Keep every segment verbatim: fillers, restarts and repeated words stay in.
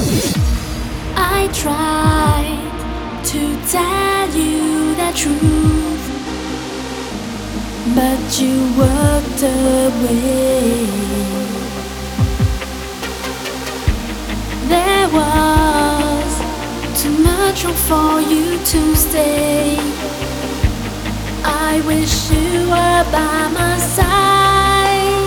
I tried to tell you the truth, but you walked away. There was too much room for you to stay. I wish you were by my side.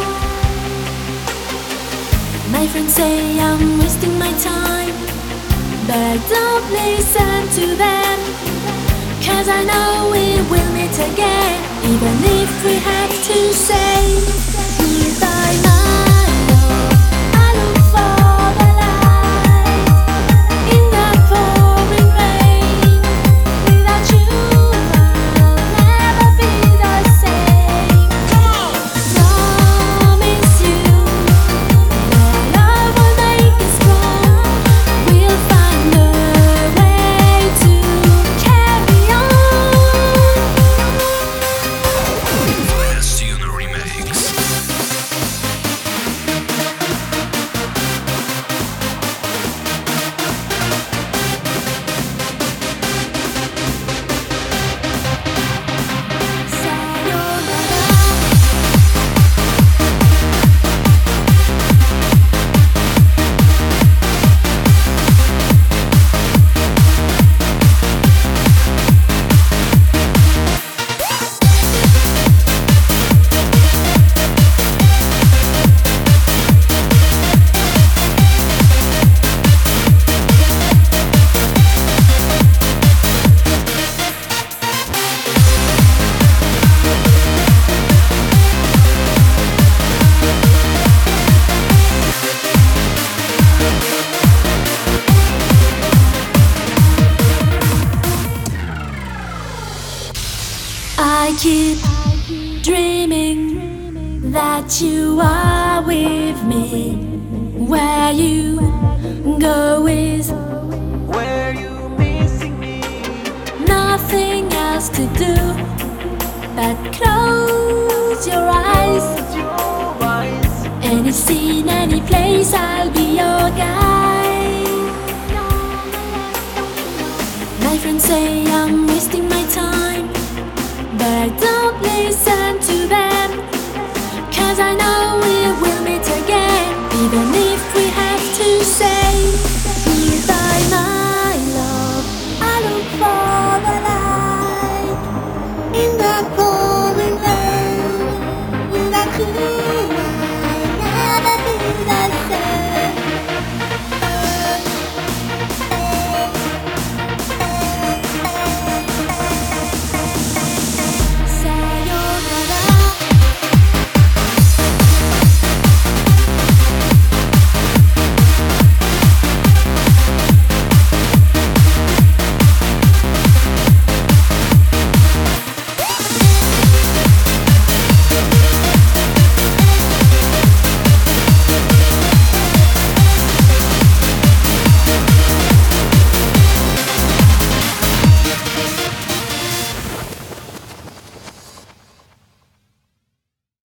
My friends say I'm wasting my time, but I don't listen to them, 'cause I know we will meet again, even if we have to say goodbye now. I look for the light in the pouring rain. Without you I'll never be the same. Promise you that love will make us strong. We'll find a way to carry on. Fortune Remix. I keep dreaming that you are with me. Where you go is Where you missing me? nothing else to do but close your eyes. Close your eyes. Any scene, any place, I'll be your guide.